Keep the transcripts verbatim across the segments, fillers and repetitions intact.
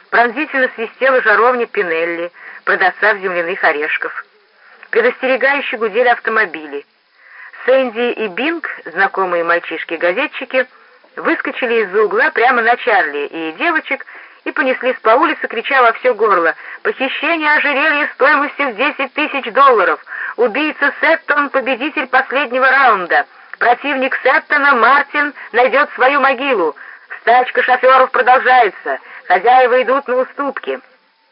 Пронзительно свистела жаровня Пинелли, продавца земляных орешков. Предостерегающе гудели автомобили. Сэнди и Бинг, знакомые мальчишки-газетчики, выскочили из-за угла прямо на Чарли и девочек и понеслись по улице, крича во все горло: «Похищение ожерелья стоимостью в десять тысяч долларов! Убийца Сеттон — победитель последнего раунда! Противник Сеттона, Мартин, найдет свою могилу! Стачка шоферов продолжается! Хозяева идут на уступки!»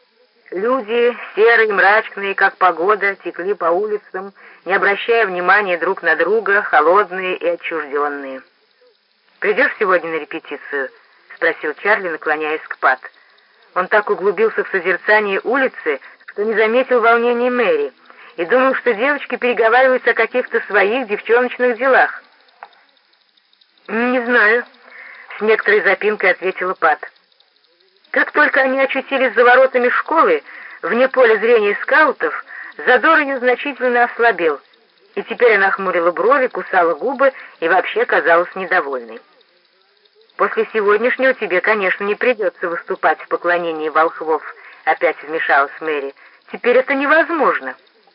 Люди, серые, мрачные, как погода, текли по улицам, не обращая внимания друг на друга, холодные и отчужденные. «Придешь сегодня на репетицию?» — спросил Чарли, наклоняясь к Пат. Он так углубился в созерцание улицы, что не заметил волнения Мэри, и думал, что девочки переговариваются о каких-то своих девчоночных делах. «Не знаю», — с некоторой запинкой ответила Пат. Как только они очутились за воротами школы, вне поля зрения скаутов, задор ее значительно ослабел, и теперь она хмурила брови, кусала губы и вообще казалась недовольной. «После сегодняшнего тебе, конечно, не придется выступать в поклонении волхвов», — опять вмешалась Мэри. «Теперь это невозможно».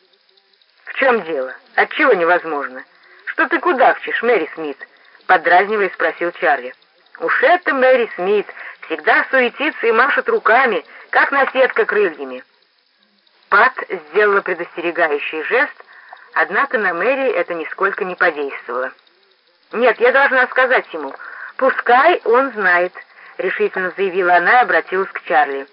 «В чем дело? Отчего невозможно? Что ты кудахчешь, Мэри Смит?» — подразнивая спросил Чарли. «Уж это Мэри Смит всегда суетится и машет руками, как наседка крыльями». Пат сделала предостерегающий жест, однако на Мэри это нисколько не подействовало. «Нет, я должна сказать ему, пускай он знает», — решительно заявила она и обратилась к Чарли.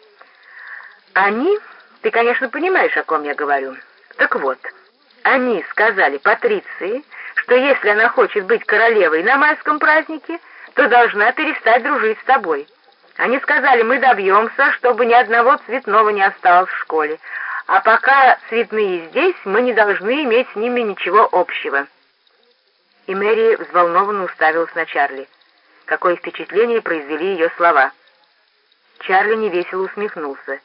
«Они, ты, конечно, понимаешь, о ком я говорю. Так вот, они сказали Патриции, что если она хочет быть королевой на майском празднике, то должна перестать дружить с тобой. Они сказали, мы добьемся, чтобы ни одного цветного не осталось в школе, а пока цветные здесь, мы не должны иметь с ними ничего общего». И Мэри взволнованно уставилась на Чарли. Какое впечатление произвели ее слова. Чарли невесело усмехнулся.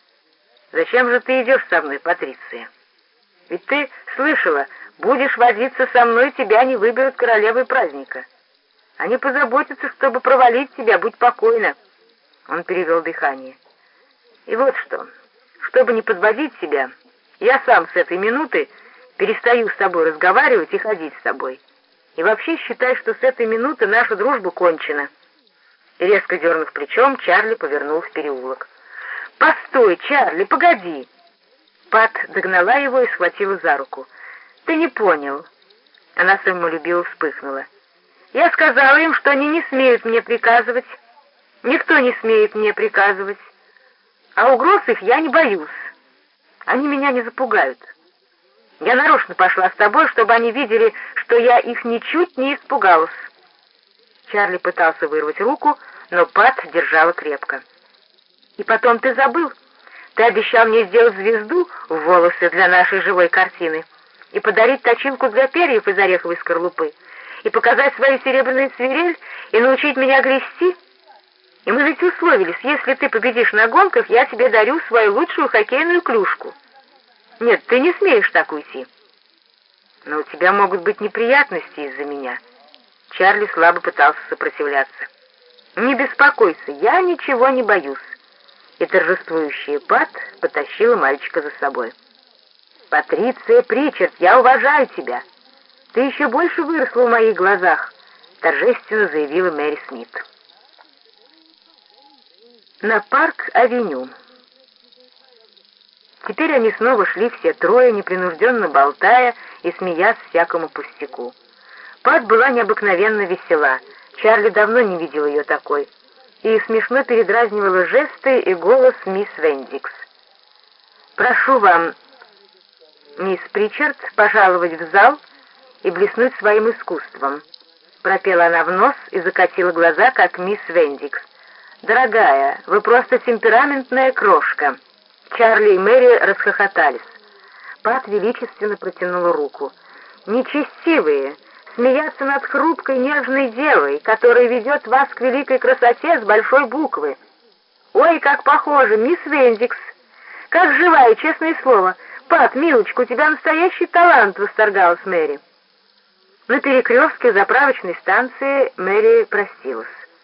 «Зачем же ты идешь со мной, Патриция? Ведь ты слышала, будешь возиться со мной, тебя не выберут королевой праздника. Они позаботятся, чтобы провалить тебя, будь покойна». Он перевел дыхание. «И вот что, чтобы не подводить себя, я сам с этой минуты перестаю с тобой разговаривать и ходить с тобой. И вообще считай, что с этой минуты наша дружба кончена». И резко дернув плечом, Чарли повернул в переулок. «Постой, Чарли, погоди!» Пат догнала его и схватила за руку. «Ты не понял». Она самолюбиво вспыхнула. «Я сказала им, что они не смеют мне приказывать. Никто не смеет мне приказывать. А угроз их я не боюсь. Они меня не запугают. Я нарочно пошла с тобой, чтобы они видели, что я их ничуть не испугалась». Чарли пытался вырвать руку, но Пат держала крепко. «И потом ты забыл. Ты обещал мне сделать звезду в волосы для нашей живой картины и подарить точилку для перьев из ореховой скорлупы, и показать свою серебряную свирель, и научить меня грести. И мы ведь условились, если ты победишь на гонках, я тебе дарю свою лучшую хоккейную клюшку. Нет, ты не смеешь так уйти». «Но у тебя могут быть неприятности из-за меня». Чарли слабо пытался сопротивляться. «Не беспокойся, я ничего не боюсь». И торжествующая Пат потащила мальчика за собой. «Патриция Причард, я уважаю тебя. Ты еще больше выросла в моих глазах», — торжественно заявила Мэри Смит. На Парк-авеню. Теперь они снова шли все трое, непринужденно болтая и смеясь всякому пустяку. Пат была необыкновенно весела, Чарли давно не видел ее такой, и смешно передразнивала жесты и голос мисс Вендикс. «Прошу вам, мисс Причард, пожаловать в зал и блеснуть своим искусством», — пропела она в нос и закатила глаза, как мисс Вендикс. «Дорогая, вы просто темпераментная крошка». Чарли и Мэри расхохотались. Пат величественно протянула руку. «Нечестивые! Смеяться над хрупкой нежной девой, которая ведет вас к великой красоте с большой буквы. Ой, как похоже, мисс Вендикс! Как живая, честное слово! Пат, милочка, у тебя настоящий талант!» — восторгалась Мэри. На перекрестке заправочной станции Мэри простилась.